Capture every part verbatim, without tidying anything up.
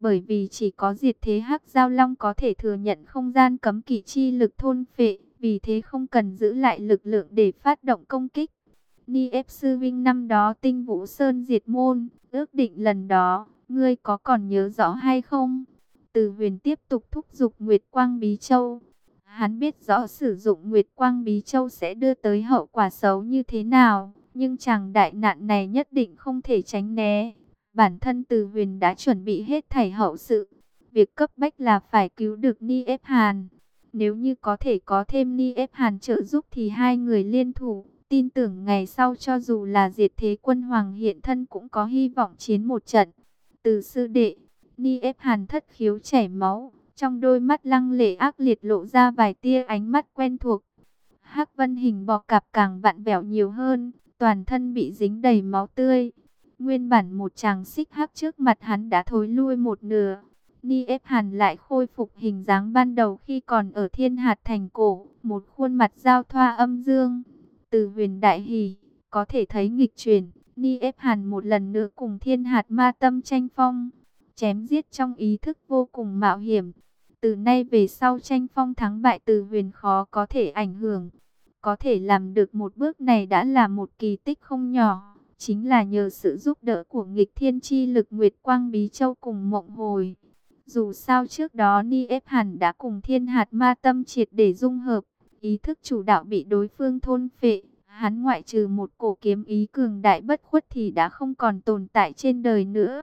Bởi vì chỉ có diệt thế hắc giao long có thể thừa nhận không gian cấm kỵ chi lực thôn phệ, vì thế không cần giữ lại lực lượng để phát động công kích. Ni ép sư vinh năm đó Tinh Vũ Sơn diệt môn, ước định lần đó, ngươi có còn nhớ rõ hay không? Từ Huyền tiếp tục thúc giục Nguyệt Quang Bí Châu. Hắn biết rõ sử dụng Nguyệt Quang Bí Châu sẽ đưa tới hậu quả xấu như thế nào, nhưng chàng đại nạn này nhất định không thể tránh né. Bản thân Từ Huyền đã chuẩn bị hết thảy hậu sự. Việc cấp bách là phải cứu được Ni ép Hàn. Nếu như có thể có thêm Ni ép Hàn trợ giúp thì hai người liên thủ, tin tưởng ngày sau cho dù là diệt thế quân hoàng hiện thân cũng có hy vọng chiến một trận. Từ sư đệ, Ni ép Hàn thất khiếu chảy máu, trong đôi mắt lăng lệ ác liệt lộ ra vài tia ánh mắt quen thuộc. Hắc Vân hình bò cạp càng vặn vẹo nhiều hơn, toàn thân bị dính đầy máu tươi. Nguyên bản một chàng xích hắc trước mặt hắn đã thối lui một nửa. Ni ép Hàn lại khôi phục hình dáng ban đầu khi còn ở Thiên Hạt Thành cổ, một khuôn mặt giao thoa âm dương. Từ Huyền đại hỉ, có thể thấy nghịch chuyển, Ni ép Hàn một lần nữa cùng Thiên Hạt Ma Tâm tranh phong, chém giết trong ý thức vô cùng mạo hiểm. Từ nay về sau tranh phong thắng bại Từ Huyền khó có thể ảnh hưởng. Có thể làm được một bước này đã là một kỳ tích không nhỏ, chính là nhờ sự giúp đỡ của nghịch thiên chi lực Nguyệt Quang Bí Châu cùng Mộng Hồi. Dù sao trước đó Ni ép Hàn đã cùng Thiên Hạt Ma Tâm triệt để dung hợp, ý thức chủ đạo bị đối phương thôn phệ, hắn ngoại trừ một cổ kiếm ý cường đại bất khuất thì đã không còn tồn tại trên đời nữa.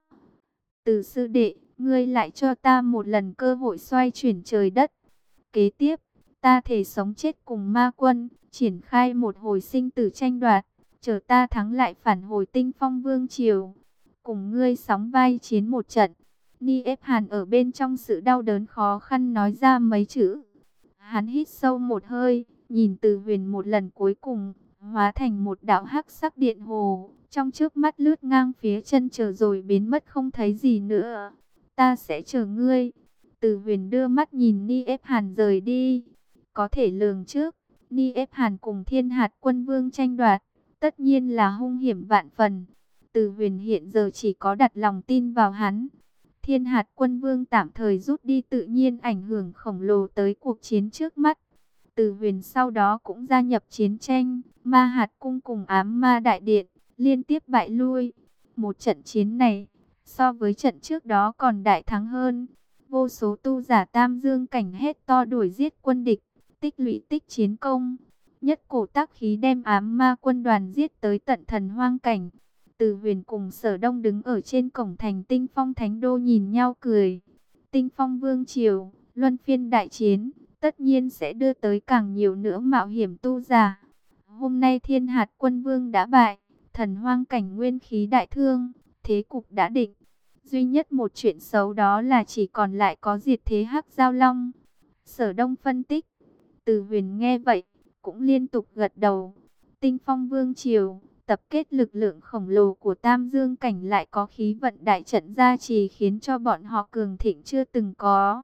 Từ sư đệ, ngươi lại cho ta một lần cơ hội xoay chuyển trời đất. Kế tiếp, ta thể sống chết cùng ma quân, triển khai một hồi sinh tử tranh đoạt, chờ ta thắng lại phản hồi Tinh Phong Vương Triều, cùng ngươi sóng vai chiến một trận. Ni ép Hàn ở bên trong sự đau đớn khó khăn nói ra mấy chữ. Hắn hít sâu một hơi, nhìn Từ Huyền một lần cuối cùng, hóa thành một đạo hắc sắc điện hồ, trong trước mắt lướt ngang phía chân trời rồi biến mất không thấy gì nữa. Ta sẽ chờ ngươi. Từ Huyền đưa mắt nhìn Ni ép Hàn rời đi. Có thể lường trước, Ni ép Hàn cùng Thiên Hạt Quân Vương tranh đoạt, tất nhiên là hung hiểm vạn phần. Từ Huyền hiện giờ chỉ có đặt lòng tin vào hắn. Thiên Hạt Quân Vương tạm thời rút đi tự nhiên ảnh hưởng khổng lồ tới cuộc chiến trước mắt. Từ Huyền sau đó cũng gia nhập chiến tranh, Ma Hạt Cung cùng Ám Ma Đại Điện, liên tiếp bại lui. Một trận chiến này, so với trận trước đó còn đại thắng hơn. Vô số tu giả Tam Dương cảnh hét to đuổi giết quân địch, tích lũy tích chiến công. Nhất cổ tác khí đem Ám Ma quân đoàn giết tới tận Thần Hoang cảnh. Từ Huyền cùng Sở Đông đứng ở trên cổng thành Tinh Phong Thánh Đô nhìn nhau cười. Tinh Phong Vương Triều, luân phiên đại chiến, tất nhiên sẽ đưa tới càng nhiều nữa mạo hiểm tu giả. Hôm nay Thiên Hạt Quân Vương đã bại, Thần Hoang cảnh nguyên khí đại thương, thế cục đã định. Duy nhất một chuyện xấu đó là chỉ còn lại có diệt thế hắc giao long. Sở Đông phân tích. Từ Huyền nghe vậy, cũng liên tục gật đầu. Tinh Phong Vương Triều, tập kết lực lượng khổng lồ của Tam Dương cảnh lại có khí vận đại trận gia trì khiến cho bọn họ cường thịnh chưa từng có.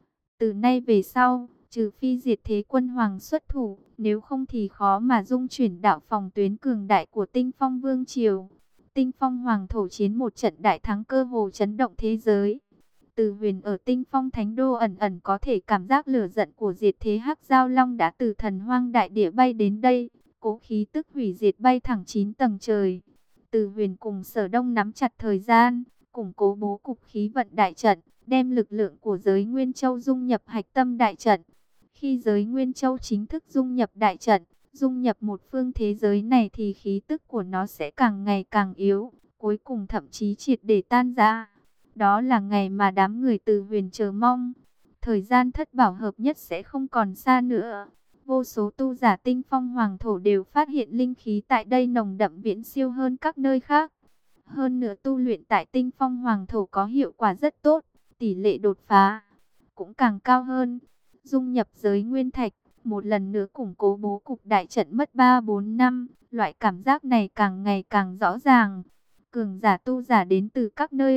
Từ nay về sau, trừ phi diệt thế quân hoàng xuất thủ, nếu không thì khó mà dung chuyển đạo phòng tuyến cường đại của Tinh Phong Vương Triều. Tinh Phong Hoàng thổ chiến một trận đại thắng cơ hồ chấn động thế giới. Từ Huyền ở Tinh Phong Thánh Đô ẩn ẩn có thể cảm giác lửa giận của diệt thế hắc giao long đã từ Thần Hoang đại địa bay đến đây, cố khí tức hủy diệt bay thẳng chín tầng trời. Từ Huyền cùng Sở Đông nắm chặt thời gian, củng cố bố cục khí vận đại trận, đem lực lượng của giới Nguyên Châu dung nhập hạch tâm đại trận. Khi giới Nguyên Châu chính thức dung nhập đại trận, dung nhập một phương thế giới này thì khí tức của nó sẽ càng ngày càng yếu, cuối cùng thậm chí triệt để tan rã. Đó là ngày mà đám người Từ Huyền chờ mong. Thời gian thất bảo hợp nhất sẽ không còn xa nữa. Vô số tu giả Tinh Phong Hoàng thổ đều phát hiện linh khí tại đây nồng đậm viễn siêu hơn các nơi khác. Hơn nữa tu luyện tại Tinh Phong Hoàng thổ có hiệu quả rất tốt, tỷ lệ đột phá cũng càng cao hơn. Dung nhập giới nguyên thạch, một lần nữa củng cố bố cục đại trận mất ba bốn năm, loại cảm giác này càng ngày càng rõ ràng. Cường giả tu giả đến từ các nơi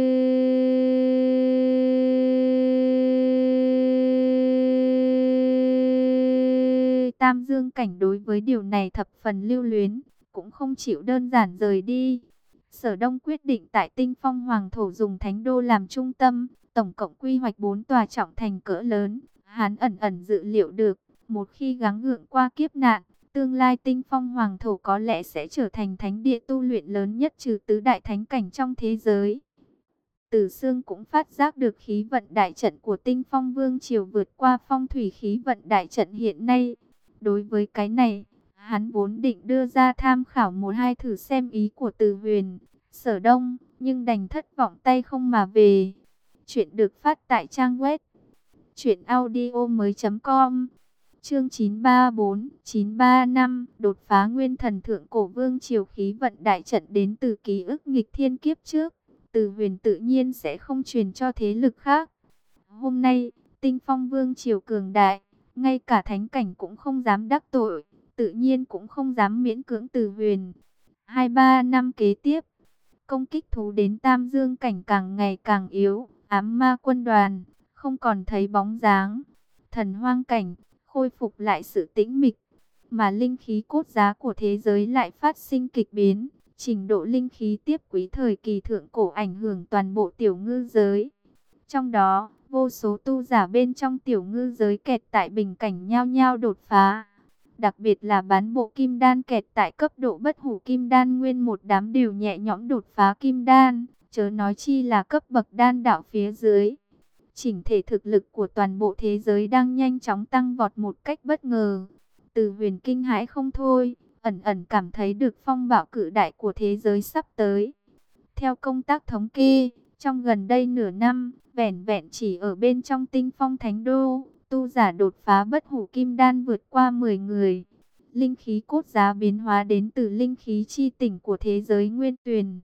Tam Dương cảnh đối với điều này thập phần lưu luyến, cũng không chịu đơn giản rời đi. Sở Đông quyết định tại Tinh Phong Hoàng thổ dùng Thánh Đô làm trung tâm, tổng cộng quy hoạch bốn tòa trọng thành cỡ lớn. Hắn ẩn ẩn dự liệu được, một khi gắng gượng qua kiếp nạn, tương lai Tinh Phong Hoàng Thổ có lẽ sẽ trở thành thánh địa tu luyện lớn nhất trừ tứ đại thánh cảnh trong thế giới. Tử Sương cũng phát giác được khí vận đại trận của Tinh Phong Vương Triều vượt qua phong thủy khí vận đại trận hiện nay. Đối với cái này, hắn vốn định đưa ra tham khảo một hai thử xem ý của Từ Huyền, Sở Đông, nhưng đành thất vọng tay không mà về. Chuyện được phát tại trang web truyện audio mới.com. Chương chín ba bốn, chín ba năm, đột phá nguyên thần thượng cổ vương triều. Khí vận đại trận đến từ ký ức nghịch thiên kiếp trước, Từ Huyền tự nhiên sẽ không truyền cho thế lực khác. Hôm nay, Tinh Phong Vương triều cường đại, ngay cả thánh cảnh cũng không dám đắc tội, tự nhiên cũng không dám miễn cưỡng Từ Huyền. Hai ba năm kế tiếp, công kích thú đến Tam Dương cảnh càng ngày càng yếu, ám ma quân đoàn không còn thấy bóng dáng. Thần hoang cảnh khôi phục lại sự tĩnh mịch, mà linh khí cốt giá của thế giới lại phát sinh kịch biến. Trình độ linh khí tiếp quý thời kỳ thượng cổ ảnh hưởng toàn bộ tiểu ngư giới. Trong đó, vô số tu giả bên trong tiểu ngư giới kẹt tại bình cảnh nhao nhao đột phá. Đặc biệt là bán bộ kim đan kẹt tại cấp độ bất hủ kim đan, nguyên một đám đều nhẹ nhõm đột phá kim đan, chớ nói chi là cấp bậc đan đạo phía dưới. Chỉnh thể thực lực của toàn bộ thế giới đang nhanh chóng tăng vọt một cách bất ngờ. Từ Huyền kinh hãi không thôi, ẩn ẩn cảm thấy được phong bạo cự đại của thế giới sắp tới. Theo công tác thống kê, trong gần đây nửa năm, vẻn vẹn chỉ ở bên trong Tinh Phong Thánh Đô, tu giả đột phá bất hủ kim đan vượt qua mười người. Linh khí cốt giá biến hóa đến từ linh khí chi tỉnh của thế giới nguyên tuyền.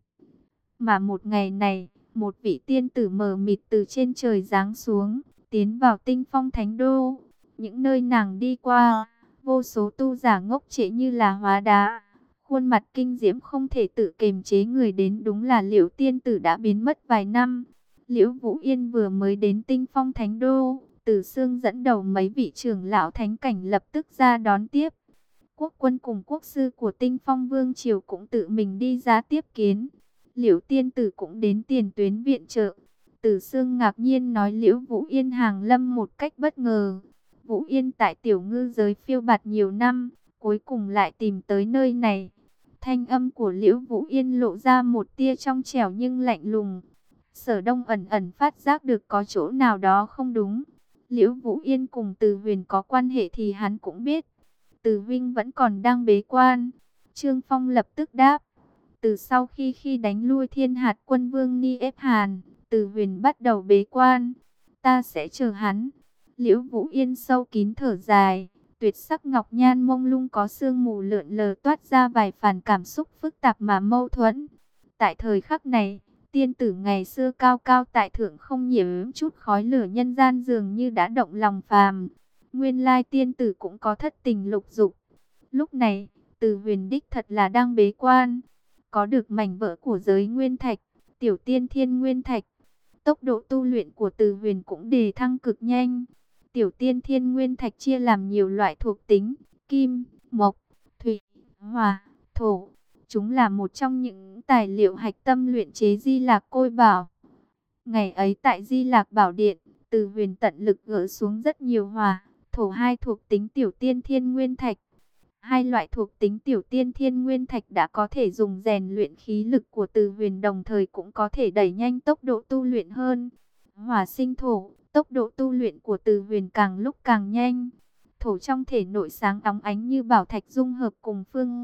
Mà một ngày này, một vị tiên tử mờ mịt từ trên trời giáng xuống, tiến vào Tinh Phong Thánh Đô. Những nơi nàng đi qua, vô số tu giả ngốc trệ như là hóa đá. Khuôn mặt kinh diễm không thể tự kiềm chế người đến, đúng là Liễu tiên tử đã biến mất vài năm. Liễu Vũ Yên vừa mới đến Tinh Phong Thánh Đô, Tử Sương dẫn đầu mấy vị trưởng lão thánh cảnh lập tức ra đón tiếp. Quốc quân cùng quốc sư của Tinh Phong Vương triều cũng tự mình đi ra tiếp kiến. Liễu tiên tử cũng đến tiền tuyến viện trợ. Tử Sương ngạc nhiên nói Liễu Vũ Yên hàng lâm một cách bất ngờ. Vũ Yên tại tiểu ngư giới phiêu bạt nhiều năm, cuối cùng lại tìm tới nơi này. Thanh âm của Liễu Vũ Yên lộ ra một tia trong trẻo nhưng lạnh lùng. Sở Đông ẩn ẩn phát giác được có chỗ nào đó không đúng. Liễu Vũ Yên cùng Từ Huyền có quan hệ thì hắn cũng biết. Từ huynh vẫn còn đang bế quan. Trương Phong lập tức đáp. Từ sau khi khi đánh lui Thiên Hạt Quân Vương Ni ép Hàn, Từ Huyền bắt đầu bế quan. Ta sẽ chờ hắn. Liễu Vũ Yên sâu kín thở dài, tuyệt sắc ngọc nhan mông lung có sương mù lượn lờ toát ra vài phản cảm xúc phức tạp mà mâu thuẫn. Tại thời khắc này, tiên tử ngày xưa cao cao tại thượng không nhiễm chút khói lửa nhân gian dường như đã động lòng phàm. Nguyên lai tiên tử cũng có thất tình lục dục. Lúc này, Từ Huyền đích thật là đang bế quan, có được mảnh vỡ của giới nguyên thạch, tiểu tiên thiên nguyên thạch. Tốc độ tu luyện của Từ Huyền cũng đề thăng cực nhanh. Tiểu tiên thiên nguyên thạch chia làm nhiều loại thuộc tính, kim, mộc, thủy, hỏa, thổ. Chúng là một trong những tài liệu hạch tâm luyện chế Di Lạc Côi Bảo. Ngày ấy tại Di Lạc Bảo Điện, Từ Huyền tận lực gỡ xuống rất nhiều hỏa, thổ hai thuộc tính tiểu tiên thiên nguyên thạch. Hai loại thuộc tính tiểu tiên thiên nguyên thạch đã có thể dùng rèn luyện khí lực của Từ Huyền, đồng thời cũng có thể đẩy nhanh tốc độ tu luyện hơn. Hỏa sinh thổ, tốc độ tu luyện của Từ Huyền càng lúc càng nhanh. Thổ trong thể nội sáng óng ánh như bảo thạch dung hợp cùng phương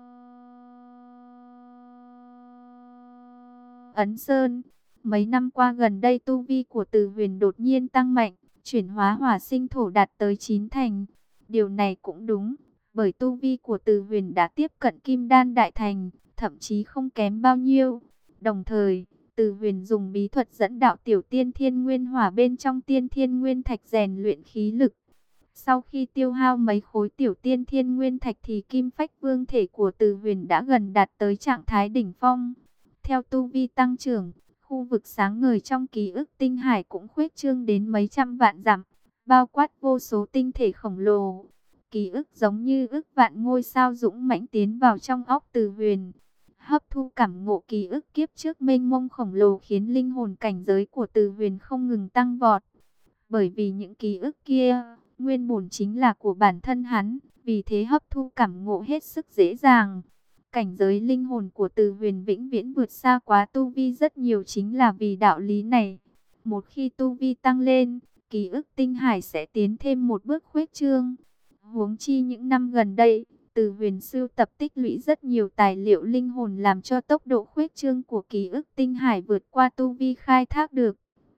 Ấn Sơn. Mấy năm qua gần đây tu vi của Từ Huyền đột nhiên tăng mạnh, chuyển hóa hỏa sinh thổ đạt tới chín thành. Điều này cũng đúng, bởi tu vi của Từ Huyền đã tiếp cận kim đan đại thành, thậm chí không kém bao nhiêu. Đồng thời, Từ Huyền dùng bí thuật dẫn đạo tiểu tiên thiên nguyên hỏa bên trong tiên thiên nguyên thạch rèn luyện khí lực. Sau khi tiêu hao mấy khối tiểu tiên thiên nguyên thạch thì kim phách vương thể của Từ Huyền đã gần đạt tới trạng thái đỉnh phong. Theo tu vi tăng trưởng, khu vực sáng ngời trong ký ức tinh hải cũng khuếch trương đến mấy trăm vạn dặm, bao quát vô số tinh thể khổng lồ. Ký ức giống như ức vạn ngôi sao dũng mãnh tiến vào trong óc Từ Huyền. Hấp thu cảm ngộ ký ức kiếp trước mênh mông khổng lồ khiến linh hồn cảnh giới của Từ Huyền không ngừng tăng vọt. Bởi vì những ký ức kia, nguyên bổn chính là của bản thân hắn, vì thế hấp thu cảm ngộ hết sức dễ dàng. Cảnh giới linh hồn của Từ Huyền vĩnh viễn vượt xa quá tu vi rất nhiều chính là vì đạo lý này. Một khi tu vi tăng lên, ký ức tinh hải sẽ tiến thêm một bước khuếch trương. Huống chi những năm gần đây, Từ Huyền sưu tập tích lũy rất nhiều tài liệu linh hồn làm cho tốc độ khuếch trương của ký ức tinh hải vượt qua tu vi khai thác được.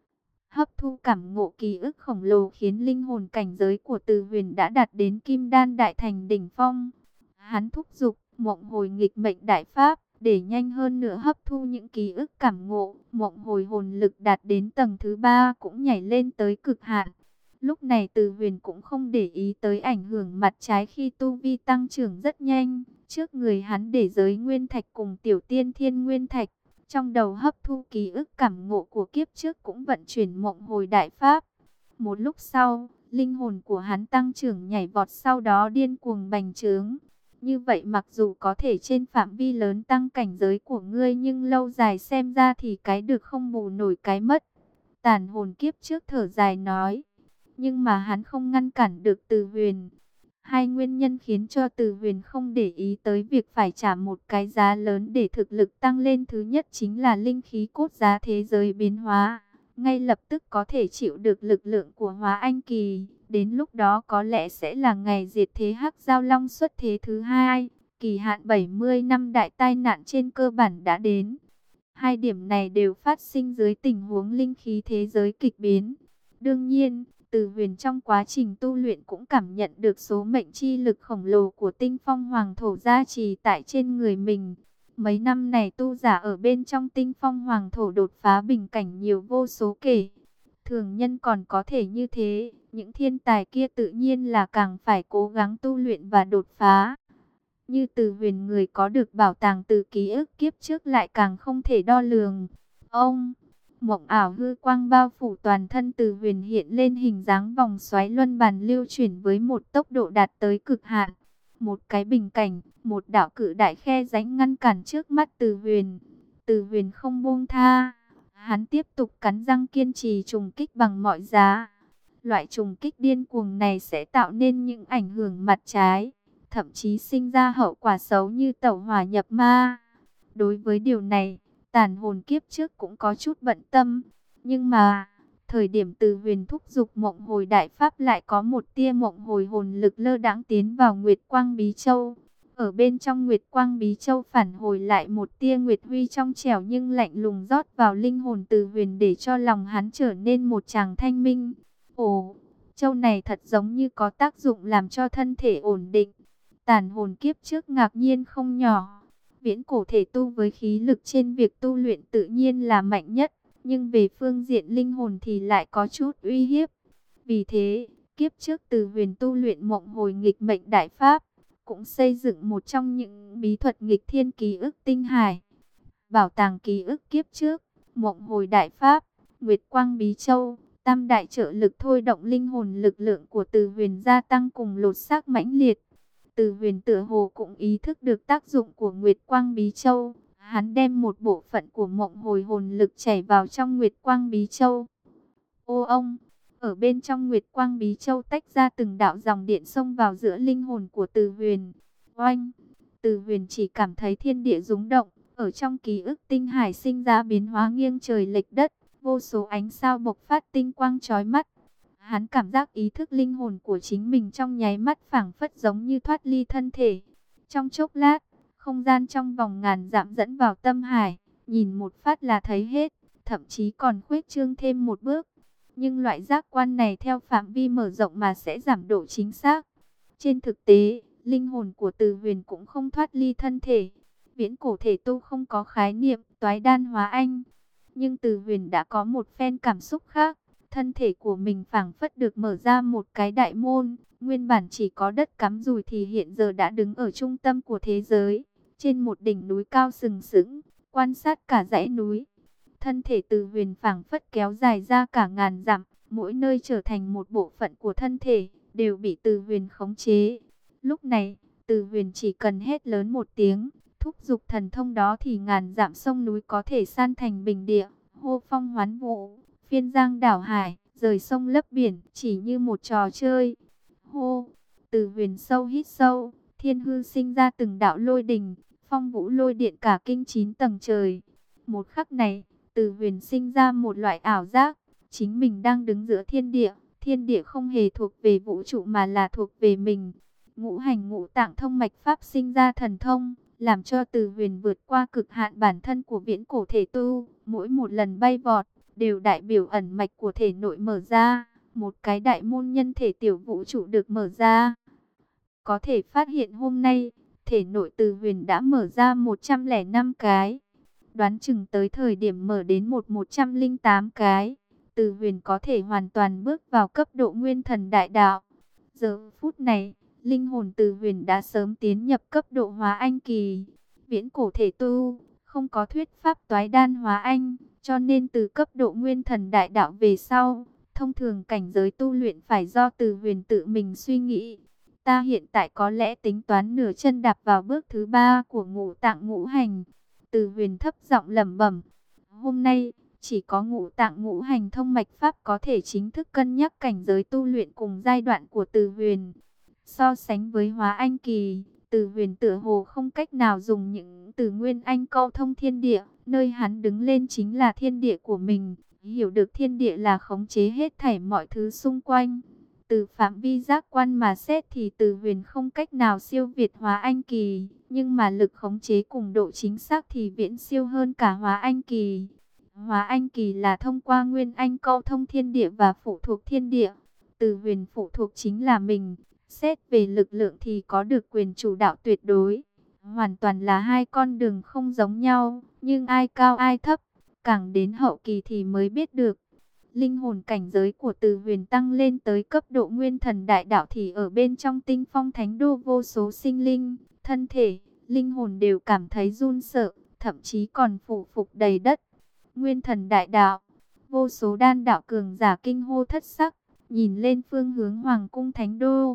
Hấp thu cảm ngộ ký ức khổng lồ khiến linh hồn cảnh giới của Từ Huyền đã đạt đến Kim Đan Đại Thành đỉnh phong. Hắn thúc giục Mộng Hồi Nghịch Mệnh Đại Pháp để nhanh hơn nữa hấp thu những ký ức cảm ngộ. Mộng Hồi hồn lực đạt đến tầng thứ ba cũng nhảy lên tới cực hạn. Lúc này Từ Huyền cũng không để ý tới ảnh hưởng mặt trái khi tu vi tăng trưởng rất nhanh. Trước người hắn để giới nguyên thạch cùng tiểu tiên thiên nguyên thạch. Trong đầu hấp thu ký ức cảm ngộ của kiếp trước cũng vận chuyển Mộng Hồi Đại Pháp. Một lúc sau, linh hồn của hắn tăng trưởng nhảy vọt, sau đó điên cuồng bành trướng. Như vậy mặc dù có thể trên phạm vi lớn tăng cảnh giới của ngươi, nhưng lâu dài xem ra thì cái được không bù nổi cái mất. Tàn hồn kiếp trước thở dài nói. Nhưng mà hắn không ngăn cản được Từ Huyền. Hai nguyên nhân khiến cho Từ Huyền không để ý tới việc phải trả một cái giá lớn để thực lực tăng lên. Thứ nhất chính là linh khí cốt giá thế giới biến hóa. Ngay lập tức có thể chịu được lực lượng của Hóa Anh Kỳ. Đến lúc đó có lẽ sẽ là ngày diệt thế Hắc Giao Long xuất thế thứ hai. Kỳ hạn bảy mươi năm đại tai nạn trên cơ bản đã đến. Hai điểm này đều phát sinh dưới tình huống linh khí thế giới kịch biến. Đương nhiên, Từ Huyền trong quá trình tu luyện cũng cảm nhận được số mệnh chi lực khổng lồ của Tinh Phong Hoàng Thổ gia trì tại trên người mình. Mấy năm này tu giả ở bên trong Tinh Phong Hoàng Thổ đột phá bình cảnh nhiều vô số kể. Thường nhân còn có thể như thế, những thiên tài kia tự nhiên là càng phải cố gắng tu luyện và đột phá. Như Từ Huyền, người có được bảo tàng từ ký ức kiếp trước lại càng không thể đo lường. Ông, mộng ảo hư quang bao phủ toàn thân Từ Huyền, hiện lên hình dáng vòng xoáy luân bàn lưu chuyển với một tốc độ đạt tới cực hạn. Một cái bình cảnh, một đạo cự đại khe rãnh ngăn cản trước mắt Từ Huyền. Từ Huyền không buông tha, hắn tiếp tục cắn răng kiên trì trùng kích bằng mọi giá. Loại trùng kích điên cuồng này sẽ tạo nên những ảnh hưởng mặt trái, thậm chí sinh ra hậu quả xấu như tẩu hỏa nhập ma. Đối với điều này, tàn hồn kiếp trước cũng có chút bận tâm. Nhưng mà, thời điểm Từ Huyền thúc giục Mộng Hồi Đại Pháp lại có một tia mộng hồi hồn lực lơ đãng tiến vào Nguyệt Quang Bí Châu. Ở bên trong Nguyệt Quang Bí Châu phản hồi lại một tia Nguyệt Huy trong trẻo nhưng lạnh lùng rót vào linh hồn Từ Huyền để cho lòng hắn trở nên một tràng thanh minh. Ồ, châu này thật giống như có tác dụng làm cho thân thể ổn định. Tàn hồn kiếp trước ngạc nhiên không nhỏ. Viễn cổ thể tu với khí lực trên việc tu luyện tự nhiên là mạnh nhất, nhưng về phương diện linh hồn thì lại có chút uy hiếp. Vì thế, kiếp trước Từ Huyền tu luyện Mộng Hồi Nghịch Mệnh Đại Pháp, cũng xây dựng một trong những bí thuật nghịch thiên ký ức tinh hải. Bảo tàng ký ức kiếp trước, Mộng Hồi Đại Pháp, Nguyệt Quang Bí Châu, tam đại trợ lực thôi động linh hồn lực lượng của Từ Huyền gia tăng cùng lột xác mãnh liệt. Từ Huyền tựa hồ cũng ý thức được tác dụng của Nguyệt Quang Bí Châu. Hắn đem một bộ phận của Mộng Hồi hồn lực chảy vào trong Nguyệt Quang Bí Châu. Ô ông, ở bên trong Nguyệt Quang Bí Châu tách ra từng đạo dòng điện xông vào giữa linh hồn của Từ Huyền. Oanh, Từ Huyền chỉ cảm thấy thiên địa rung động, ở trong ký ức tinh hải sinh ra biến hóa nghiêng trời lệch đất, vô số ánh sao bộc phát tinh quang chói mắt. Hắn cảm giác ý thức linh hồn của chính mình trong nháy mắt phảng phất giống như thoát ly thân thể. Trong chốc lát, không gian trong vòng ngàn dặm dẫn vào tâm hải, nhìn một phát là thấy hết, thậm chí còn khuếch trương thêm một bước. Nhưng loại giác quan này theo phạm vi mở rộng mà sẽ giảm độ chính xác. Trên thực tế, linh hồn của Từ Huyền cũng không thoát ly thân thể. Viễn cổ thể tu không có khái niệm toái đan hóa anh. Nhưng Từ Huyền đã có một phen cảm xúc khác. Thân thể của mình phảng phất được mở ra một cái đại môn. Nguyên bản chỉ có đất cắm rùi thì hiện giờ đã đứng ở trung tâm của thế giới. Trên một đỉnh núi cao sừng sững, quan sát cả dãy núi. Thân thể Từ Huyền phảng phất kéo dài ra cả ngàn dặm. Mỗi nơi trở thành một bộ phận của thân thể, đều bị Từ Huyền khống chế. Lúc này, Từ Huyền chỉ cần hét lớn một tiếng, thúc giục thần thông đó thì ngàn dặm sông núi có thể san thành bình địa, hô phong hoán vũ, phiên giang đảo hải, rời sông lấp biển, chỉ như một trò chơi. Hô, Từ Huyền sâu hít sâu, thiên hư sinh ra từng đạo lôi đình, phong vũ lôi điện cả kinh chín tầng trời. Một khắc này, Từ Huyền sinh ra một loại ảo giác, chính mình đang đứng giữa thiên địa, thiên địa không hề thuộc về vũ trụ mà là thuộc về mình. Ngũ hành ngũ tạng thông mạch pháp sinh ra thần thông, làm cho Từ Huyền vượt qua cực hạn bản thân của viễn cổ thể tu. Mỗi một lần bay vọt, đều đại biểu ẩn mạch của thể nội mở ra, một cái đại môn nhân thể tiểu vũ trụ được mở ra. Có thể phát hiện hôm nay, thể nội Từ Huyền đã mở ra một trăm lẻ năm cái. Đoán chừng tới thời điểm mở đến một một trăm linh tám cái, Từ Huyền có thể hoàn toàn bước vào cấp độ nguyên thần đại đạo. Giờ phút này, linh hồn Từ Huyền đã sớm tiến nhập cấp độ hóa anh kỳ. Viễn cổ thể tu, không có thuyết pháp toái đan hóa anh, cho nên từ cấp độ nguyên thần đại đạo về sau, thông thường cảnh giới tu luyện phải do Từ Huyền tự mình suy nghĩ. Ta hiện tại có lẽ tính toán nửa chân đạp vào bước thứ ba của ngũ tạng ngũ hành. Từ Huyền thấp giọng lẩm bẩm. Hôm nay, chỉ có ngũ tạng ngũ hành thông mạch pháp có thể chính thức cân nhắc cảnh giới tu luyện cùng giai đoạn của Từ Huyền. So sánh với hóa anh kỳ, Từ Huyền tựa hồ không cách nào dùng những từ nguyên anh câu thông thiên địa. Nơi hắn đứng lên chính là thiên địa của mình. Hiểu được thiên địa là khống chế hết thảy mọi thứ xung quanh. Từ phạm vi giác quan mà xét thì Từ Huyền không cách nào siêu việt hóa anh kỳ, nhưng mà lực khống chế cùng độ chính xác thì viễn siêu hơn cả hóa anh kỳ. Hóa anh kỳ là thông qua nguyên anh câu thông thiên địa và phụ thuộc thiên địa. Từ Huyền phụ thuộc chính là mình. Xét về lực lượng thì có được quyền chủ đạo tuyệt đối. Hoàn toàn là hai con đường không giống nhau, nhưng ai cao ai thấp, càng đến hậu kỳ thì mới biết được. Linh hồn cảnh giới của Từ Huyền tăng lên tới cấp độ nguyên thần đại đạo thì ở bên trong tinh phong thánh đô vô số sinh linh, thân thể, linh hồn đều cảm thấy run sợ, thậm chí còn phủ phục đầy đất. Nguyên thần đại đạo, vô số đan đạo cường giả kinh hô thất sắc, nhìn lên phương hướng hoàng cung thánh đô.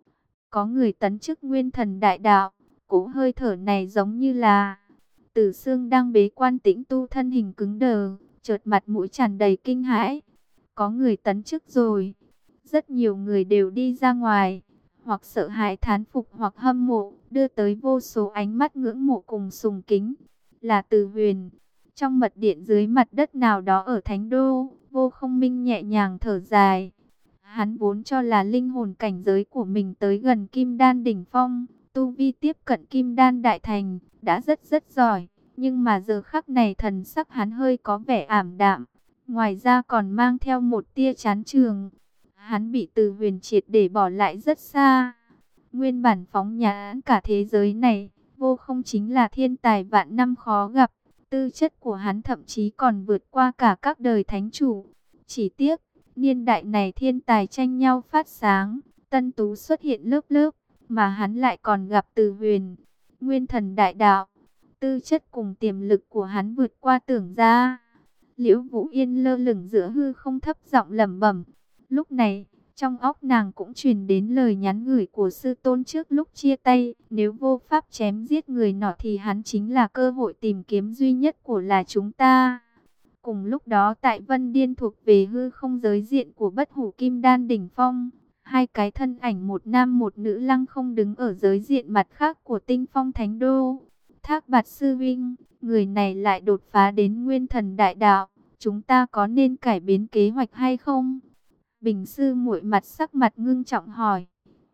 Có người tấn chức nguyên thần đại đạo, cỗ hơi thở này giống như là Tử Sương đang bế quan tĩnh tu, thân hình cứng đờ, chợt mặt mũi tràn đầy kinh hãi. Có người tấn chức rồi. Rất nhiều người đều đi ra ngoài, hoặc sợ hãi thán phục hoặc hâm mộ, đưa tới vô số ánh mắt ngưỡng mộ cùng sùng kính. Là Từ Huyền. Trong mật điện dưới mặt đất nào đó ở Thánh Đô, Vô Không Minh nhẹ nhàng thở dài. Hắn vốn cho là linh hồn cảnh giới của mình tới gần Kim Đan đỉnh phong, tu vi tiếp cận Kim Đan đại thành, đã rất rất giỏi. Nhưng mà giờ khắc này thần sắc hắn hơi có vẻ ảm đạm. Ngoài ra còn mang theo một tia chán chường. Hắn bị Từ Huyền triệt để bỏ lại rất xa. Nguyên bản phóng nhãn cả thế giới này, Vô Không chính là thiên tài vạn năm khó gặp. Tư chất của hắn thậm chí còn vượt qua cả các đời thánh chủ. Chỉ tiếc, niên đại này thiên tài tranh nhau phát sáng, tân tú xuất hiện lớp lớp, mà hắn lại còn gặp Từ Huyền. Nguyên thần đại đạo, tư chất cùng tiềm lực của hắn vượt qua tưởng ra. Liễu Vũ Yên lơ lửng giữa hư không thấp giọng lẩm bẩm. Lúc này, trong óc nàng cũng truyền đến lời nhắn gửi của sư tôn trước lúc chia tay. Nếu vô pháp chém giết người nọ thì hắn chính là cơ hội tìm kiếm duy nhất của là chúng ta. Cùng lúc đó tại Vân Điên thuộc về hư không giới diện của Bất Hủ Kim Đan đỉnh phong. Hai cái thân ảnh một nam một nữ lăng không đứng ở giới diện mặt khác của tinh phong thánh đô. Thác Bạt sư vinh, người này lại đột phá đến nguyên thần đại đạo. Chúng ta có nên cải biến kế hoạch hay không? Bình sư muội mặt sắc mặt ngưng trọng hỏi.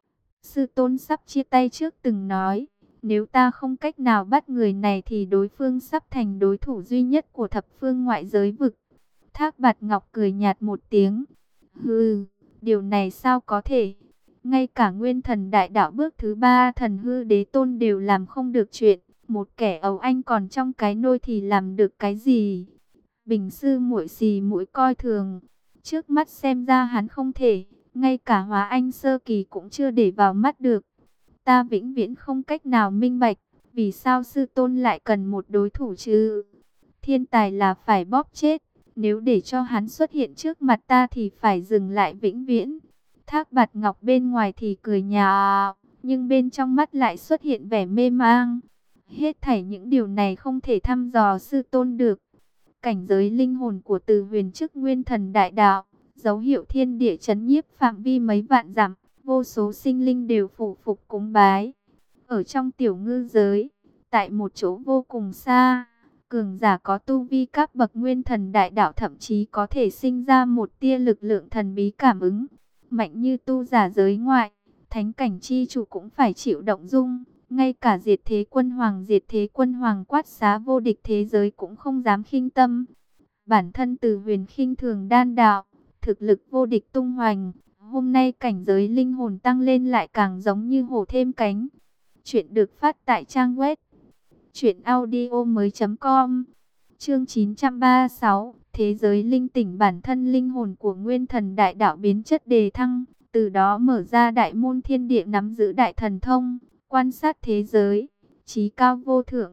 Sư tôn sắp chia tay trước từng nói, nếu ta không cách nào bắt người này thì đối phương sắp thành đối thủ duy nhất của thập phương ngoại giới vực. Thác Bạt Ngọc cười nhạt một tiếng. Hừ, điều này sao có thể? Ngay cả nguyên thần đại đạo bước thứ ba thần hư đế tôn đều làm không được chuyện. Một kẻ ấu anh còn trong cái nôi thì làm được cái gì? Bình sư muội xì mũi coi thường. Trước mắt xem ra hắn không thể, ngay cả hóa anh sơ kỳ cũng chưa để vào mắt được. Ta vĩnh viễn không cách nào minh bạch, vì sao sư tôn lại cần một đối thủ chứ? Thiên tài là phải bóp chết, nếu để cho hắn xuất hiện trước mặt ta thì phải dừng lại vĩnh viễn. Thác Bạt Ngọc bên ngoài thì cười nhạo, nhưng bên trong mắt lại xuất hiện vẻ mê mang. Hết thảy những điều này không thể thăm dò sư tôn được. Cảnh giới linh hồn của Từ Huyền trước Nguyên Thần Đại Đạo, dấu hiệu thiên địa chấn nhiếp phạm vi mấy vạn dặm, vô số sinh linh đều phủ phục cúng bái. Ở trong tiểu ngư giới, tại một chỗ vô cùng xa, cường giả có tu vi các bậc Nguyên Thần Đại Đạo thậm chí có thể sinh ra một tia lực lượng thần bí cảm ứng, mạnh như tu giả giới ngoại, thánh cảnh chi chủ cũng phải chịu động dung. Ngay cả diệt thế quân hoàng diệt thế quân hoàng quát xá vô địch thế giới cũng không dám khinh tâm. Bản thân Từ Huyền khinh thường đan đạo, thực lực vô địch tung hoành. Hôm nay cảnh giới linh hồn tăng lên lại càng giống như hổ thêm cánh. Chuyện được phát tại trang web truyện audio mới chấm com. Chương chín trăm ba mươi sáu, thế giới linh tỉnh. Bản thân linh hồn của Nguyên Thần Đại Đạo biến chất đề thăng, từ đó mở ra đại môn thiên địa, nắm giữ đại thần thông, quan sát thế giới, chí cao vô thượng.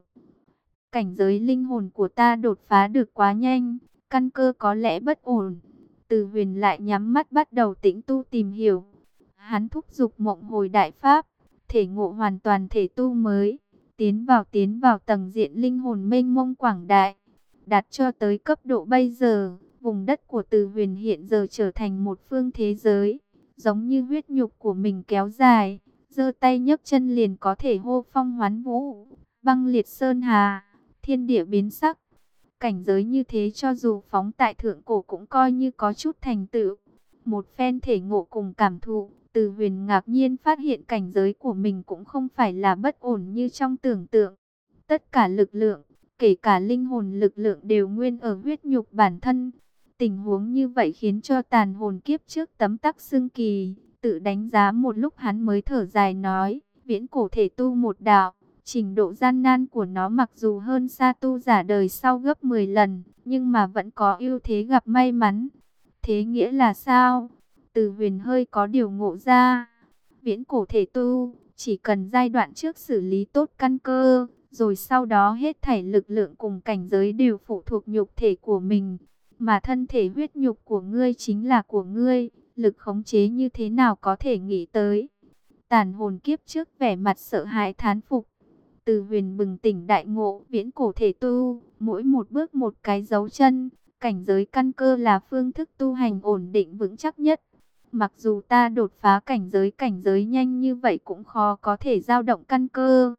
Cảnh giới linh hồn của ta đột phá được quá nhanh, căn cơ có lẽ bất ổn. Từ Huyền lại nhắm mắt bắt đầu tĩnh tu tìm hiểu. Hắn thúc giục mộng hồi đại pháp, thể ngộ hoàn toàn thể tu mới, tiến vào tiến vào tầng diện linh hồn mênh mông quảng đại. Đạt cho tới cấp độ bây giờ, vùng đất của Từ Huyền hiện giờ trở thành một phương thế giới, giống như huyết nhục của mình kéo dài, giơ tay nhấc chân liền có thể hô phong hoán vũ, băng liệt sơn hà, thiên địa biến sắc. Cảnh giới như thế cho dù phóng tại thượng cổ cũng coi như có chút thành tựu. Một phen thể ngộ cùng cảm thụ, Từ Huyền ngạc nhiên phát hiện cảnh giới của mình cũng không phải là bất ổn như trong tưởng tượng. Tất cả lực lượng, kể cả linh hồn lực lượng đều nguyên ở huyết nhục bản thân. Tình huống như vậy khiến cho tàn hồn kiếp trước tấm tắc xưng kỳ. Tự đánh giá một lúc hắn mới thở dài nói, viễn cổ thể tu một đạo, trình độ gian nan của nó mặc dù hơn xa tu giả đời sau gấp mười lần, nhưng mà vẫn có ưu thế gặp may mắn. Thế nghĩa là sao? Từ Huyền hơi có điều ngộ ra. Viễn cổ thể tu, chỉ cần giai đoạn trước xử lý tốt căn cơ, rồi sau đó hết thảy lực lượng cùng cảnh giới đều phụ thuộc nhục thể của mình. Mà thân thể huyết nhục của ngươi chính là của ngươi, lực khống chế như thế nào có thể nghĩ tới. Tàn hồn kiếp trước vẻ mặt sợ hãi thán phục. Từ Huyền bừng tỉnh đại ngộ, viễn cổ thể tu, mỗi một bước một cái dấu chân, cảnh giới căn cơ là phương thức tu hành ổn định vững chắc nhất. Mặc dù ta đột phá cảnh giới cảnh giới nhanh như vậy cũng khó có thể dao động căn cơ.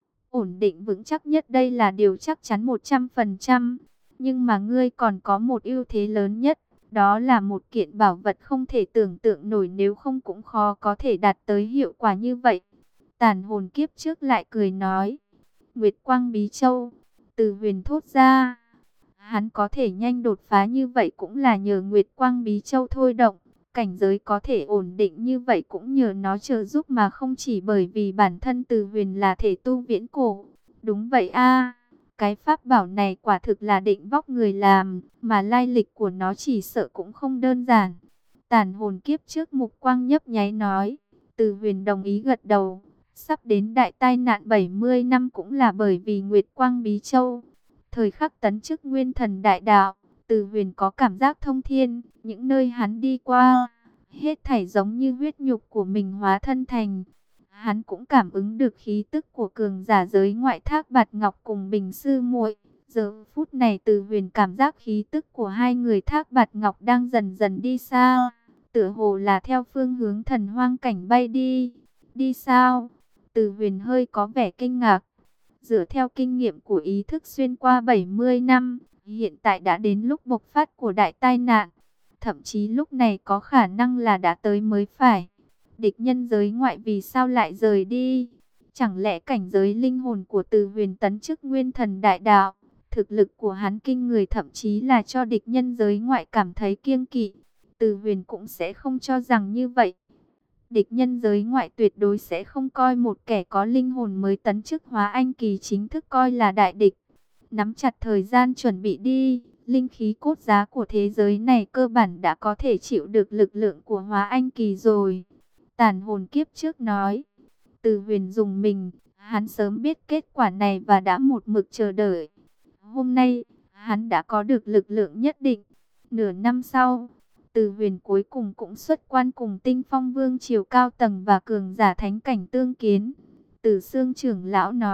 Ổn định vững chắc nhất đây là điều chắc chắn một trăm phần trăm. Nhưng mà ngươi còn có một ưu thế lớn nhất, đó là một kiện bảo vật không thể tưởng tượng nổi, nếu không cũng khó có thể đạt tới hiệu quả như vậy. Tàn hồn kiếp trước lại cười nói, Nguyệt Quang Bí Châu. Từ Huyền thốt ra, hắn có thể nhanh đột phá như vậy cũng là nhờ Nguyệt Quang Bí Châu thôi động. Cảnh giới có thể ổn định như vậy cũng nhờ nó trợ giúp mà không chỉ bởi vì bản thân Từ Huyền là thể tu viễn cổ. Đúng vậy a, cái pháp bảo này quả thực là định vóc người làm, mà lai lịch của nó chỉ sợ cũng không đơn giản. Tàn hồn kiếp trước mục quang nhấp nháy nói, Từ Huyền đồng ý gật đầu. Sắp đến đại tai nạn bảy mươi năm cũng là bởi vì Nguyệt Quang Bí Châu. Thời khắc tấn chức Nguyên Thần Đại Đạo, Từ Huyền có cảm giác thông thiên, những nơi hắn đi qua, hết thảy giống như huyết nhục của mình hóa thân thành. Hắn cũng cảm ứng được khí tức của cường giả giới ngoại Thác Bạt Ngọc cùng Bình Sư muội. Giờ phút này Từ Huyền cảm giác khí tức của hai người Thác Bạt Ngọc đang dần dần đi xa, tựa hồ là theo phương hướng thần hoang cảnh bay đi. Đi sao? Từ Huyền hơi có vẻ kinh ngạc. Dựa theo kinh nghiệm của ý thức xuyên qua bảy mươi năm, hiện tại đã đến lúc bộc phát của đại tai nạn. Thậm chí lúc này có khả năng là đã tới mới phải. Địch nhân giới ngoại vì sao lại rời đi? Chẳng lẽ cảnh giới linh hồn của Từ Huyền tấn chức Nguyên Thần Đại Đạo, thực lực của hắn kinh người thậm chí là cho địch nhân giới ngoại cảm thấy kiêng kỵ? Từ Huyền cũng sẽ không cho rằng như vậy. Địch nhân giới ngoại tuyệt đối sẽ không coi một kẻ có linh hồn mới tấn chức hóa anh kỳ chính thức coi là đại địch. Nắm chặt thời gian chuẩn bị đi, linh khí cốt giá của thế giới này cơ bản đã có thể chịu được lực lượng của hóa anh kỳ rồi. Tàn hồn kiếp trước nói. Từ Huyền dùng mình, hắn sớm biết kết quả này và đã một mực chờ đợi. Hôm nay, hắn đã có được lực lượng nhất định. Nửa năm sau, Từ Huyền cuối cùng cũng xuất quan cùng Tinh Phong Vương triều cao tầng và cường giả thánh cảnh tương kiến. Từ Xương trưởng lão nói,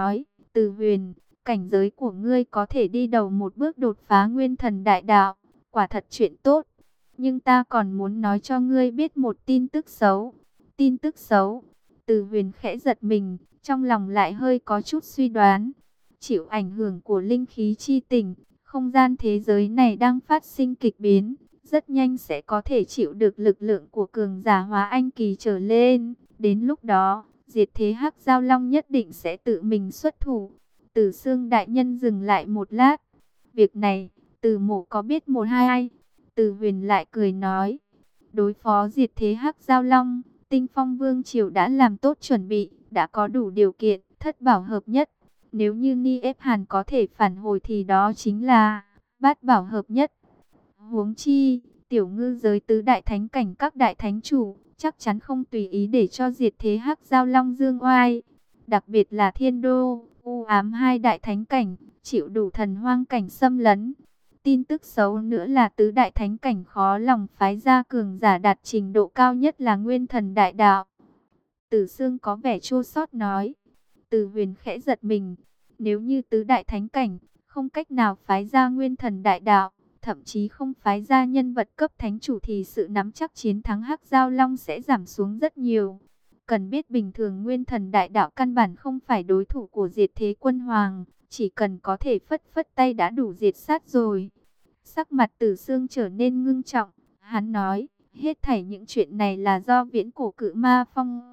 Từ Huyền, cảnh giới của ngươi có thể đi đầu một bước đột phá nguyên thần đại đạo, quả thật chuyện tốt. Nhưng ta còn muốn nói cho ngươi biết một tin tức xấu. Tin tức xấu? Từ Huyền khẽ giật mình, trong lòng lại hơi có chút suy đoán. Chịu ảnh hưởng của linh khí chi tình, không gian thế giới này đang phát sinh kịch biến, rất nhanh sẽ có thể chịu được lực lượng của cường giả hóa anh kỳ trở lên. Đến lúc đó, diệt thế Hắc Giao Long nhất định sẽ tự mình xuất thủ. Từ Xương đại nhân dừng lại một lát. Việc này, Từ Mộ có biết một hai ai? Từ Huyền lại cười nói, đối phó diệt thế Hắc Giao Long, Tinh Phong Vương Triều đã làm tốt chuẩn bị, đã có đủ điều kiện, thất bảo hợp nhất. Nếu như Niếp Hàn có thể phản hồi thì đó chính là bát bảo hợp nhất. Huống chi, tiểu ngư giới tứ đại thánh cảnh các đại thánh chủ, chắc chắn không tùy ý để cho diệt thế Hắc Giao Long dương oai. Đặc biệt là Thiên Đô, U Ám hai đại thánh cảnh, chịu đủ thần hoang cảnh xâm lấn. Tin tức xấu nữa là tứ đại thánh cảnh khó lòng phái ra cường giả đạt trình độ cao nhất là nguyên thần đại đạo. Tử Sương có vẻ chua xót nói. Từ Huyền khẽ giật mình, nếu như tứ đại thánh cảnh không cách nào phái ra nguyên thần đại đạo, thậm chí không phái ra nhân vật cấp thánh chủ thì sự nắm chắc chiến thắng Hắc Giao Long sẽ giảm xuống rất nhiều. Cần biết bình thường nguyên thần đại đạo căn bản không phải đối thủ của diệt thế quân hoàng, chỉ cần có thể phất phất tay đã đủ diệt sát rồi. Sắc mặt Tử Sương trở nên ngưng trọng, hắn nói, hết thảy những chuyện này là do viễn cổ cự ma phong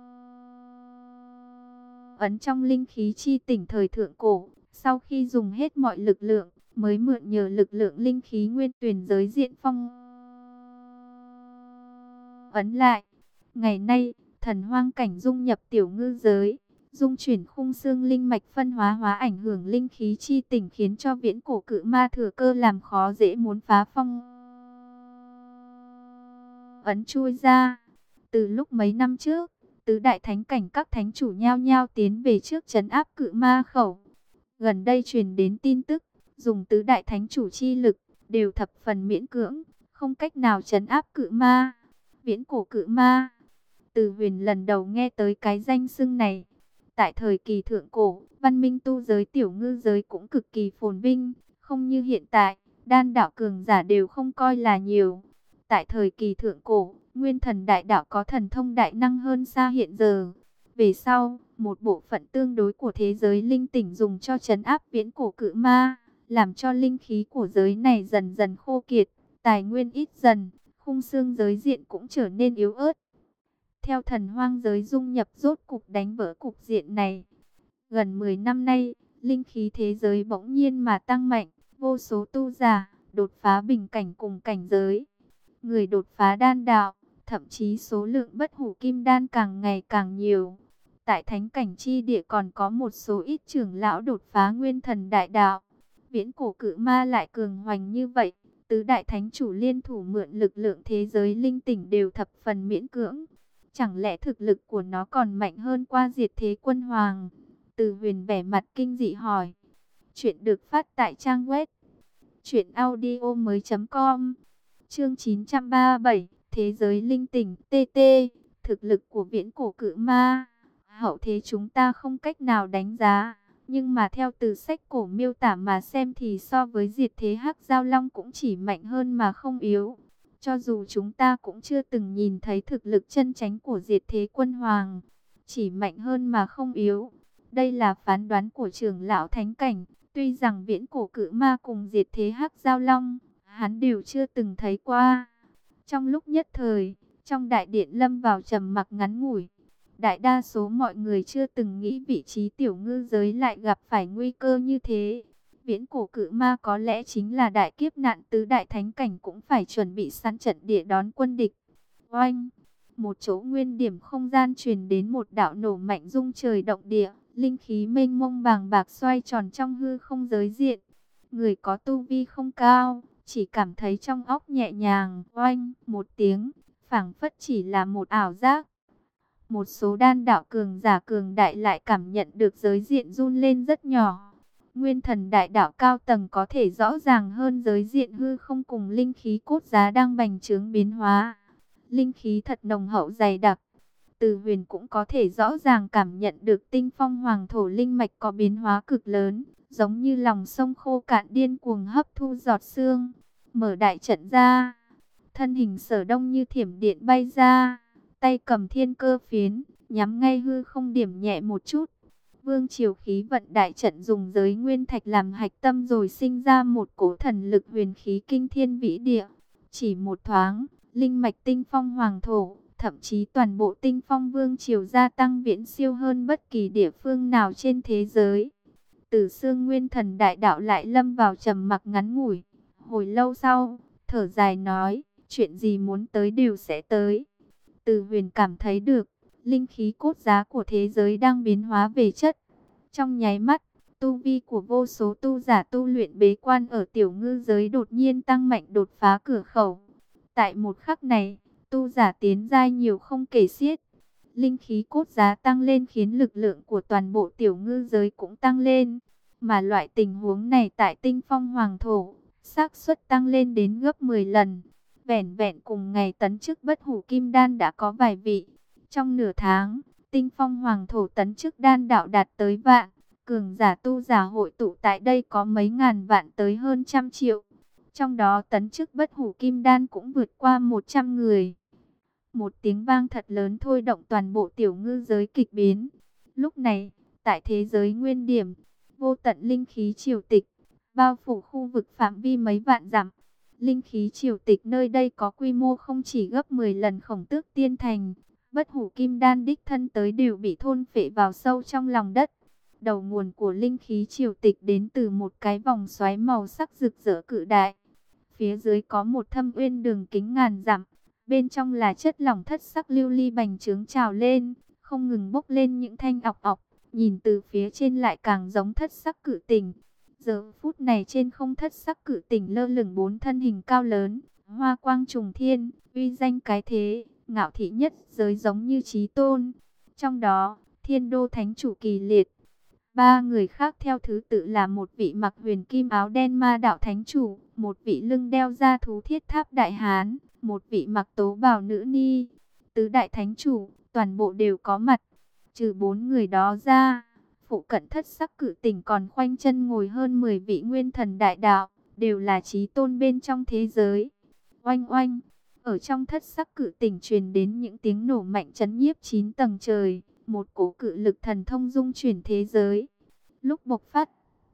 ấn trong linh khí chi tỉnh thời thượng cổ, sau khi dùng hết mọi lực lượng, mới mượn nhờ lực lượng linh khí nguyên tuyển giới diện phong ấn lại. Ngày nay, thần hoang cảnh dung nhập tiểu ngư giới, dung chuyển khung xương linh mạch phân hóa hóa ảnh hưởng linh khí chi tỉnh, khiến cho viễn cổ cự ma thừa cơ làm khó dễ muốn phá phong ấn chui ra. Từ lúc mấy năm trước, tứ đại thánh cảnh các thánh chủ nhao nhao tiến về trước trấn áp cự ma khẩu. Gần đây truyền đến tin tức, dùng tứ đại thánh chủ chi lực, đều thập phần miễn cưỡng, không cách nào trấn áp cự ma. Viễn cổ cự ma. Từ Huyền lần đầu nghe tới cái danh xưng này. Tại thời kỳ thượng cổ, văn minh tu giới tiểu ngư giới cũng cực kỳ phồn vinh, không như hiện tại, đan đạo cường giả đều không coi là nhiều. Tại thời kỳ thượng cổ, nguyên thần đại đạo có thần thông đại năng hơn xa hiện giờ. Về sau, một bộ phận tương đối của thế giới linh tỉnh dùng cho trấn áp viễn cổ cự ma, làm cho linh khí của giới này dần dần khô kiệt, tài nguyên ít dần, khung xương giới diện cũng trở nên yếu ớt. Theo thần hoang giới dung nhập rốt cục đánh vỡ cục diện này. Gần mười năm nay, linh khí thế giới bỗng nhiên mà tăng mạnh, vô số tu giả đột phá bình cảnh cùng cảnh giới. Người đột phá đan đạo, thậm chí số lượng bất hủ kim đan càng ngày càng nhiều. Tại thánh cảnh chi địa còn có một số ít trưởng lão đột phá nguyên thần đại đạo. Viễn cổ cự ma lại cường hoành như vậy, tứ đại thánh chủ liên thủ mượn lực lượng thế giới linh tỉnh đều thập phần miễn cưỡng. Chẳng lẽ thực lực của nó còn mạnh hơn qua diệt thế quân hoàng? Từ Huyền vẻ mặt kinh dị hỏi. Chuyện được phát tại trang web truyện audio mới chấm com. Chương chín trăm ba mươi bảy, Thế giới linh tỉnh, tê tê, thực lực của viễn cổ cự ma. Hậu thế chúng ta không cách nào đánh giá, nhưng mà theo từ sách cổ miêu tả mà xem thì so với diệt thế Hắc Giao Long cũng chỉ mạnh hơn mà không yếu. Cho dù chúng ta cũng chưa từng nhìn thấy thực lực chân chánh của diệt thế quân hoàng, chỉ mạnh hơn mà không yếu. Đây là phán đoán của trưởng lão thánh cảnh, tuy rằng viễn cổ cự ma cùng diệt thế Hắc Giao Long, hắn đều chưa từng thấy qua. Trong lúc nhất thời, trong đại điện lâm vào trầm mặc ngắn ngủi. Đại đa số mọi người chưa từng nghĩ vị trí tiểu ngư giới lại gặp phải nguy cơ như thế. Viễn cổ cự ma có lẽ chính là đại kiếp nạn tứ đại thánh cảnh cũng phải chuẩn bị sẵn trận địa đón quân địch. Oanh! Một chỗ nguyên điểm không gian truyền đến một đạo nổ mạnh rung trời động địa, linh khí mênh mông bàng bạc xoay tròn trong hư không giới diện. Người có tu vi không cao, chỉ cảm thấy trong óc nhẹ nhàng. Oanh! Một tiếng, phảng phất chỉ là một ảo giác. Một số đan đạo cường giả cường đại lại cảm nhận được giới diện run lên rất nhỏ. Nguyên thần đại đạo cao tầng có thể rõ ràng hơn giới diện hư không cùng linh khí cốt giá đang bành trướng biến hóa. Linh khí thật nồng hậu dày đặc. Từ Huyền cũng có thể rõ ràng cảm nhận được tinh phong hoàng thổ linh mạch có biến hóa cực lớn, giống như lòng sông khô cạn điên cuồng hấp thu giọt sương. Mở đại trận ra, thân hình Sở Đông như thiểm điện bay ra, tay cầm thiên cơ phiến, nhắm ngay hư không điểm nhẹ một chút. Vương triều khí vận đại trận dùng giới nguyên thạch làm hạch tâm rồi sinh ra một cỗ thần lực huyền khí kinh thiên vĩ địa. Chỉ một thoáng, linh mạch tinh phong hoàng thổ, thậm chí toàn bộ tinh phong vương triều gia tăng viễn siêu hơn bất kỳ địa phương nào trên thế giới. Từ xương nguyên thần đại đạo lại lâm vào trầm mặc ngắn ngủi. Hồi lâu sau, thở dài nói, chuyện gì muốn tới đều sẽ tới. Từ Huyền cảm thấy được, linh khí cốt giá của thế giới đang biến hóa về chất. Trong nháy mắt, tu vi của vô số tu giả tu luyện bế quan ở tiểu ngư giới đột nhiên tăng mạnh đột phá cửa khẩu. Tại một khắc này, tu giả tiến giai nhiều không kể xiết. Linh khí cốt giá tăng lên khiến lực lượng của toàn bộ tiểu ngư giới cũng tăng lên. Mà loại tình huống này tại tinh phong hoàng thổ, xác suất tăng lên đến gấp mười lần. Vẻn vẹn cùng ngày tấn chức bất hủ kim đan đã có vài vị. Trong nửa tháng, tinh phong hoàng thổ tấn chức đan đạo đạt tới vạn. Cường giả tu giả hội tụ tại đây có mấy ngàn vạn tới hơn trăm triệu. Trong đó tấn chức bất hủ kim đan cũng vượt qua một trăm người. Một tiếng vang thật lớn thôi động toàn bộ tiểu ngư giới kịch biến. Lúc này, tại thế giới nguyên điểm, vô tận linh khí triều tịch, bao phủ khu vực phạm vi mấy vạn dặm. Linh khí triều tịch nơi đây có quy mô không chỉ gấp mười lần Khổng Tước Tiên Thành. Bất hủ kim đan đích thân tới đều bị thôn phệ vào sâu trong lòng đất. Đầu nguồn của linh khí triều tịch đến từ một cái vòng xoáy màu sắc rực rỡ cự đại. Phía dưới có một thâm uyên đường kính ngàn dặm. Bên trong là chất lỏng thất sắc lưu ly bành trướng trào lên, không ngừng bốc lên những thanh ọc ọc. Nhìn từ phía trên lại càng giống thất sắc cự tỉnh. Giờ phút này trên không thất sắc cự tỉnh lơ lửng bốn thân hình cao lớn, hoa quang trùng thiên, uy danh cái thế, ngạo thị nhất giới giống như Chí Tôn. Trong đó, Thiên Đô Thánh Chủ Kỳ Liệt. Ba người khác theo thứ tự là một vị mặc huyền kim áo đen Ma Đạo Thánh Chủ, một vị lưng đeo gia thú Thiết Tháp Đại Hán, một vị mặc tố bào nữ ni. Tứ đại thánh chủ, toàn bộ đều có mặt. Trừ bốn người đó ra, phụ cận thất sắc cự tỉnh còn khoanh chân ngồi hơn mười vị nguyên thần đại đạo, đều là chí tôn bên trong thế giới. Oanh oanh, ở trong thất sắc cự tỉnh truyền đến những tiếng nổ mạnh chấn nhiếp chín tầng trời, một cỗ cự lực thần thông dung chuyển thế giới. Lúc bộc phát,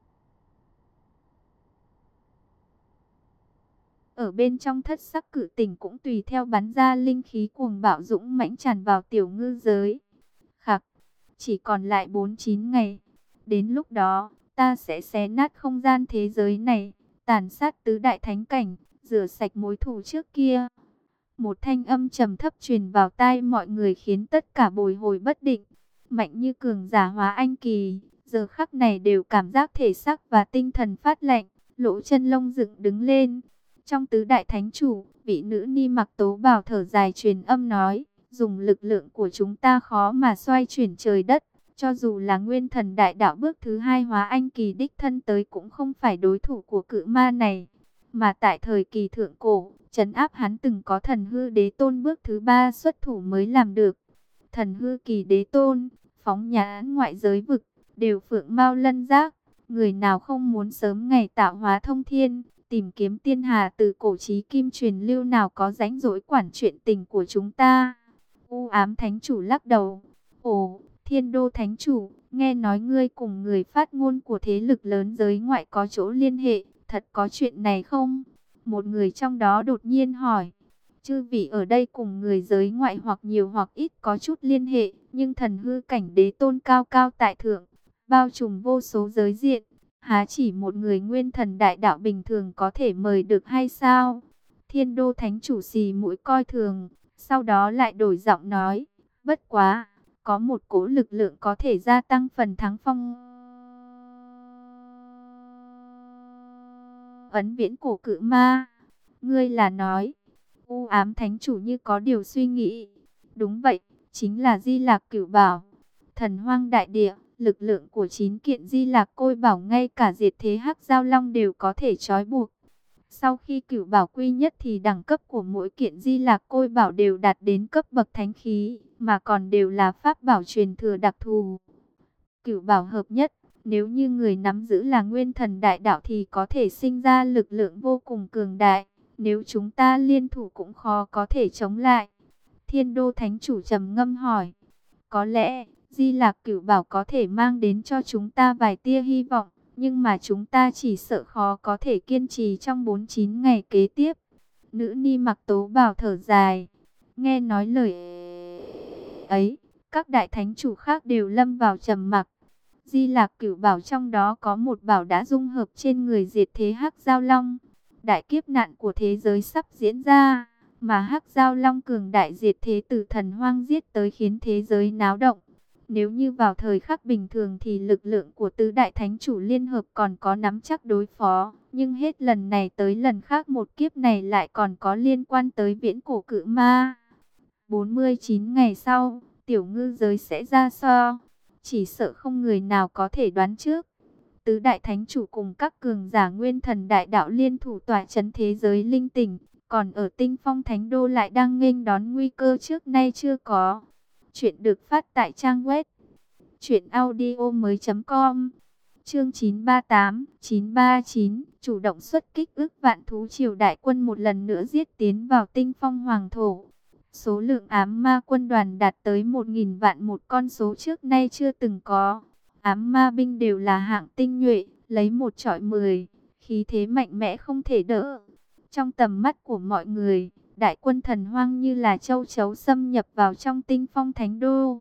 ở bên trong thất sắc cự tỉnh cũng tùy theo bắn ra linh khí cuồng bạo dũng mãnh tràn vào tiểu ngư giới. Khắc, chỉ còn lại bốn chín ngày. Đến lúc đó, ta sẽ xé nát không gian thế giới này, tàn sát tứ đại thánh cảnh, rửa sạch mối thù trước kia. Một thanh âm trầm thấp truyền vào tai mọi người khiến tất cả bồi hồi bất định. Mạnh như cường giả hóa anh kỳ, giờ khắc này đều cảm giác thể xác và tinh thần phát lạnh, lỗ chân lông dựng đứng lên. Trong tứ đại thánh chủ, vị nữ ni mặc tố bào thở dài truyền âm nói, dùng lực lượng của chúng ta khó mà xoay chuyển trời đất. Cho dù là nguyên thần đại đạo bước thứ hai hóa anh kỳ đích thân tới cũng không phải đối thủ của cự ma này. Mà tại thời kỳ thượng cổ, trấn áp hắn từng có thần hư đế tôn bước thứ ba xuất thủ mới làm được. Thần hư kỳ đế tôn, phóng nhã ngoại giới vực, đều phượng mao lân giác. Người nào không muốn sớm ngày tạo hóa thông thiên, tìm kiếm tiên hà từ cổ chí kim truyền lưu nào có rảnh rỗi quản chuyện tình của chúng ta. U ám thánh chủ lắc đầu. Ồ, Thiên Đô Thánh Chủ, nghe nói ngươi cùng người phát ngôn của thế lực lớn giới ngoại có chỗ liên hệ, thật có chuyện này không? Một người trong đó đột nhiên hỏi. Chư vị ở đây cùng người giới ngoại hoặc nhiều hoặc ít có chút liên hệ, nhưng thần hư cảnh đế tôn cao cao tại thượng, bao trùm vô số giới diện, há chỉ một người nguyên thần đại đạo bình thường có thể mời được hay sao? Thiên Đô Thánh Chủ xì mũi coi thường, sau đó lại đổi giọng nói, bất quá, có một cỗ lực lượng có thể gia tăng phần thắng phong ấn viễn cổ cự ma. Ngươi là nói? U ám thánh chủ như có điều suy nghĩ. Đúng vậy, chính là Di Lạc Cửu Bảo. Thần hoang đại địa, lực lượng của chín kiện Di Lạc Côi Bảo ngay cả diệt thế Hắc Giao Long đều có thể trói buộc. Sau khi cửu bảo quy nhất thì đẳng cấp của mỗi kiện Di Lạc Côi Bảo đều đạt đến cấp bậc thánh khí, mà còn đều là pháp bảo truyền thừa đặc thù. Cửu bảo hợp nhất, nếu như người nắm giữ là nguyên thần đại đạo thì có thể sinh ra lực lượng vô cùng cường đại, nếu chúng ta liên thủ cũng khó có thể chống lại. Thiên Đô Thánh Chủ trầm ngâm hỏi, có lẽ Di Lạc Cửu Bảo có thể mang đến cho chúng ta vài tia hy vọng, nhưng mà chúng ta chỉ sợ khó có thể kiên trì trong bốn mươi chín ngày kế tiếp. Nữ ni mặc tố bào thở dài, nghe nói lời ấy, các đại thánh chủ khác đều lâm vào trầm mặc. Di Lạc Cửu Bảo trong đó có một bảo đã dung hợp trên người diệt thế Hắc Giao Long. Đại kiếp nạn của thế giới sắp diễn ra, mà Hắc Giao Long cường đại diệt thế từ thần hoang giết tới khiến thế giới náo động. Nếu như vào thời khắc bình thường thì lực lượng của tứ đại thánh chủ liên hợp còn có nắm chắc đối phó, nhưng hết lần này tới lần khác một kiếp này lại còn có liên quan tới viễn cổ cự ma. bốn mươi chín ngày sau, tiểu ngư giới sẽ ra sao? Chỉ sợ không người nào có thể đoán trước. Tứ đại thánh chủ cùng các cường giả nguyên thần đại đạo liên thủ tỏa chấn thế giới linh tỉnh, còn ở Tinh Phong Thánh Đô lại đang nghênh đón nguy cơ trước nay chưa có. Chuyện được phát tại trang web truyện audio mới chấm com. Chương chín ba tám, chín ba chín, chủ động xuất kích ước vạn thú triều đại quân một lần nữa giết tiến vào Tinh Phong Hoàng thổ. Số lượng ám ma quân đoàn đạt tới một nghìn vạn, một con số trước nay chưa từng có. Ám ma binh đều là hạng tinh nhuệ, lấy một chọi mười, khí thế mạnh mẽ không thể đỡ. Trong tầm mắt của mọi người, đại quân thần hoang như là châu chấu xâm nhập vào trong Tinh Phong Thánh Đô.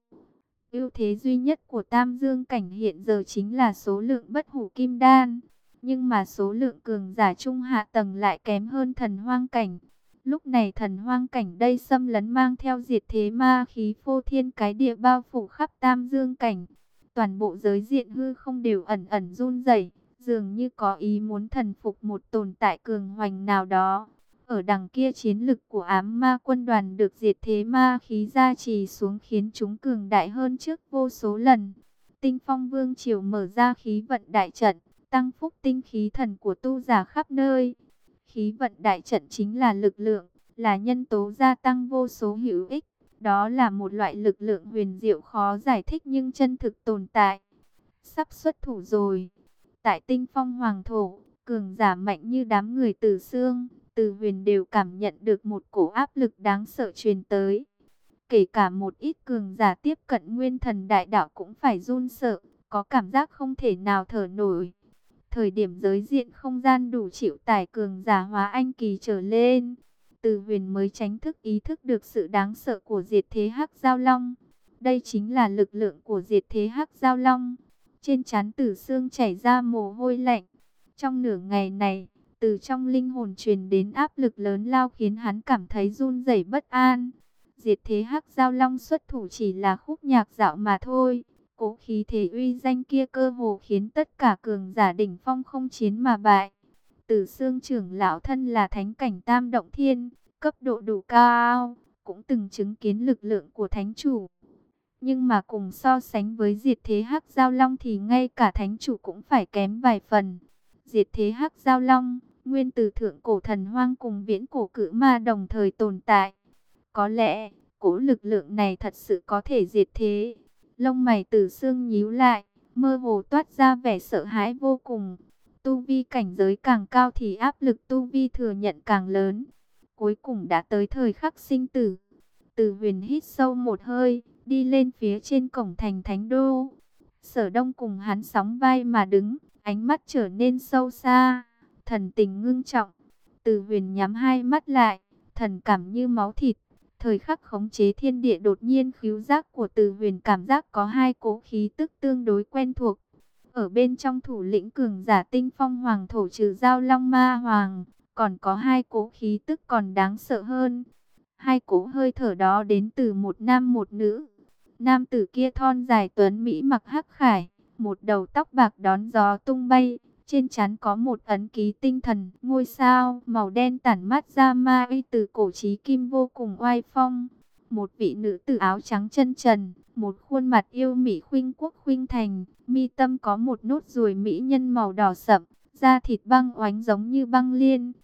Ưu thế duy nhất của Tam Dương cảnh hiện giờ chính là số lượng bất hủ kim đan, nhưng mà số lượng cường giả trung hạ tầng lại kém hơn thần hoang cảnh. Lúc này thần hoang cảnh đây xâm lấn mang theo diệt thế ma khí phô thiên cái địa bao phủ khắp Tam Dương cảnh. Toàn bộ giới diện hư không đều ẩn ẩn run rẩy, dường như có ý muốn thần phục một tồn tại cường hoành nào đó. Ở đằng kia chiến lực của ám ma quân đoàn được diệt thế ma khí gia trì xuống khiến chúng cường đại hơn trước vô số lần. Tinh Phong Vương Triều mở ra khí vận đại trận, tăng phúc tinh khí thần của tu giả khắp nơi. Khí vận đại trận chính là lực lượng, là nhân tố gia tăng vô số hữu ích. Đó là một loại lực lượng huyền diệu khó giải thích nhưng chân thực tồn tại. Sắp xuất thủ rồi. Tại Tinh Phong Hoàng thổ, cường giả mạnh như đám người Từ Xương, Từ Huyền đều cảm nhận được một cổ áp lực đáng sợ truyền tới. Kể cả một ít cường giả tiếp cận nguyên thần đại đạo cũng phải run sợ, có cảm giác không thể nào thở nổi. Thời điểm giới diện không gian đủ chịu tải cường giả hóa anh kỳ trở lên, Từ Huyền mới tránh thức ý thức được sự đáng sợ của diệt thế Hắc Giao Long. Đây chính là lực lượng của diệt thế Hắc Giao Long. Trên trán Tử Xương chảy ra mồ hôi lạnh. Trong nửa ngày này, từ trong linh hồn truyền đến áp lực lớn lao khiến hắn cảm thấy run rẩy bất an. Diệt thế Hắc Giao Long xuất thủ chỉ là khúc nhạc dạo mà thôi. Cố khí thế uy danh kia cơ hồ khiến tất cả cường giả đỉnh phong không chiến mà bại. Tử Xương trưởng lão thân là thánh cảnh tam động thiên, cấp độ đủ cao, cũng từng chứng kiến lực lượng của thánh chủ. Nhưng mà cùng so sánh với diệt thế Hắc Giao Long thì ngay cả thánh chủ cũng phải kém vài phần. Diệt thế Hắc Giao Long, nguyên từ thượng cổ thần hoang cùng viễn cổ cự ma đồng thời tồn tại. Có lẽ, cỗ lực lượng này thật sự có thể diệt thế. Lông mày Tử Xương nhíu lại, mơ hồ toát ra vẻ sợ hãi vô cùng. Tu vi cảnh giới càng cao thì áp lực tu vi thừa nhận càng lớn. Cuối cùng đã tới thời khắc sinh tử. Từ Huyền hít sâu một hơi, đi lên phía trên cổng thành Thánh Đô. Sở Đông cùng hắn sóng vai mà đứng, ánh mắt trở nên sâu xa, thần tình ngưng trọng. Từ Huyền nhắm hai mắt lại, thần cảm như máu thịt. Thời khắc khống chế thiên địa đột nhiên khứu giác của Từ Huyền cảm giác có hai cỗ khí tức tương đối quen thuộc. Ở bên trong thủ lĩnh cường giả Tinh Phong Hoàng thổ trừ Giao Long Ma Hoàng, còn có hai cỗ khí tức còn đáng sợ hơn. Hai cỗ hơi thở đó đến từ một nam một nữ. Nam tử kia thon dài tuấn mỹ mặc hắc khải, một đầu tóc bạc đón gió tung bay, trên trán có một ấn ký tinh thần, ngôi sao màu đen tản mát ra ma uy từ cổ chí kim vô cùng oai phong. Một vị nữ tử áo trắng chân trần, một khuôn mặt yêu mỹ khuynh quốc khuynh thành, mi tâm có một nốt ruồi mỹ nhân màu đỏ sậm, da thịt băng oánh giống như băng liên.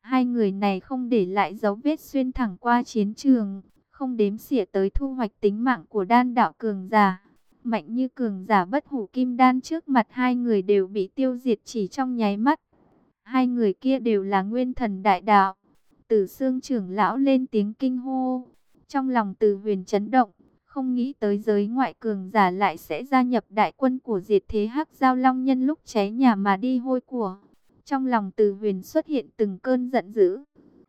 Hai người này không để lại dấu vết xuyên thẳng qua chiến trường, không đếm xỉa tới thu hoạch tính mạng của đan đạo cường giả. Mạnh như cường giả bất hủ kim đan trước mặt hai người đều bị tiêu diệt chỉ trong nháy mắt. Hai người kia đều là nguyên thần đại đạo. Tử Xương trưởng lão lên tiếng kinh hô. Trong lòng Từ Huyền chấn động, không nghĩ tới giới ngoại cường giả lại sẽ gia nhập đại quân của diệt thế Hắc Giao Long nhân lúc cháy nhà mà đi hôi của. Trong lòng Từ Huyền xuất hiện từng cơn giận dữ.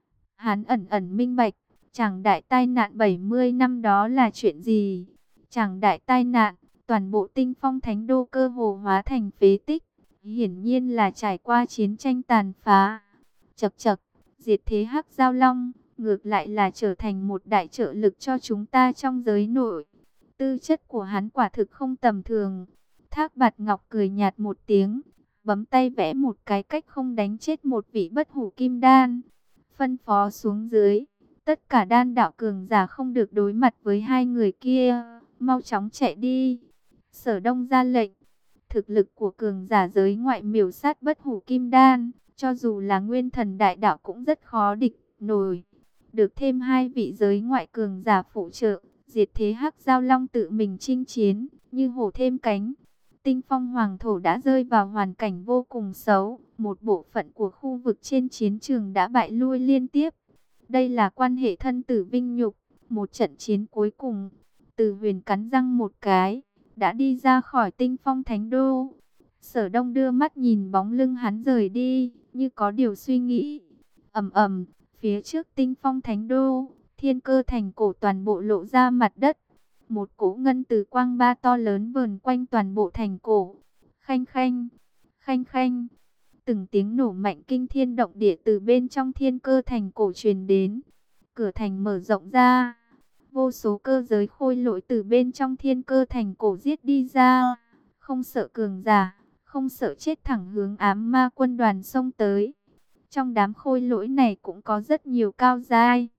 Hắn ẩn ẩn minh bạch, chàng đại tai nạn bảy mươi năm đó là chuyện gì? Chàng đại tai nạn, toàn bộ Tinh Phong Thánh Đô cơ hồ hóa thành phế tích. Hiển nhiên là trải qua chiến tranh tàn phá. Chậc chậc, diệt thế Hắc Giao Long, ngược lại là trở thành một đại trợ lực cho chúng ta trong giới nội. Tư chất của hắn quả thực không tầm thường. Thác Bạt Ngọc cười nhạt một tiếng, bấm tay vẽ một cái cách không đánh chết một vị bất hủ kim đan. Phân phó xuống dưới, tất cả đan đạo cường giả không được đối mặt với hai người kia, mau chóng chạy đi. Sở Đông ra lệnh. Thực lực của cường giả giới ngoại miểu sát bất hủ kim đan, cho dù là nguyên thần đại đạo cũng rất khó địch nổi. Được thêm hai vị giới ngoại cường giả phụ trợ, diệt thế Hắc Giao Long tự mình chinh chiến, như hổ thêm cánh. Tinh Phong Hoàng Thổ đã rơi vào hoàn cảnh vô cùng xấu, một bộ phận của khu vực trên chiến trường đã bại lui liên tiếp. Đây là quan hệ thân tử vinh nhục, một trận chiến cuối cùng. Từ Huyền cắn răng một cái, đã đi ra khỏi Tinh Phong Thánh Đô. Sở Đông đưa mắt nhìn bóng lưng hắn rời đi, như có điều suy nghĩ. Ầm ầm, phía trước Tinh Phong Thánh Đô, Thiên Cơ Thành cổ toàn bộ lộ ra mặt đất. Một cỗ ngân từ quang ba to lớn vờn quanh toàn bộ thành cổ. Khanh khanh, khanh khanh. Từng tiếng nổ mạnh kinh thiên động địa từ bên trong Thiên Cơ Thành cổ truyền đến. Cửa thành mở rộng ra. Vô số cơ giới khôi lỗi từ bên trong Thiên Cơ Thành cổ giết đi ra. Không sợ cường giả, không sợ chết, thẳng hướng ám ma quân đoàn xông tới. Trong đám khôi lỗi này cũng có rất nhiều cao giai.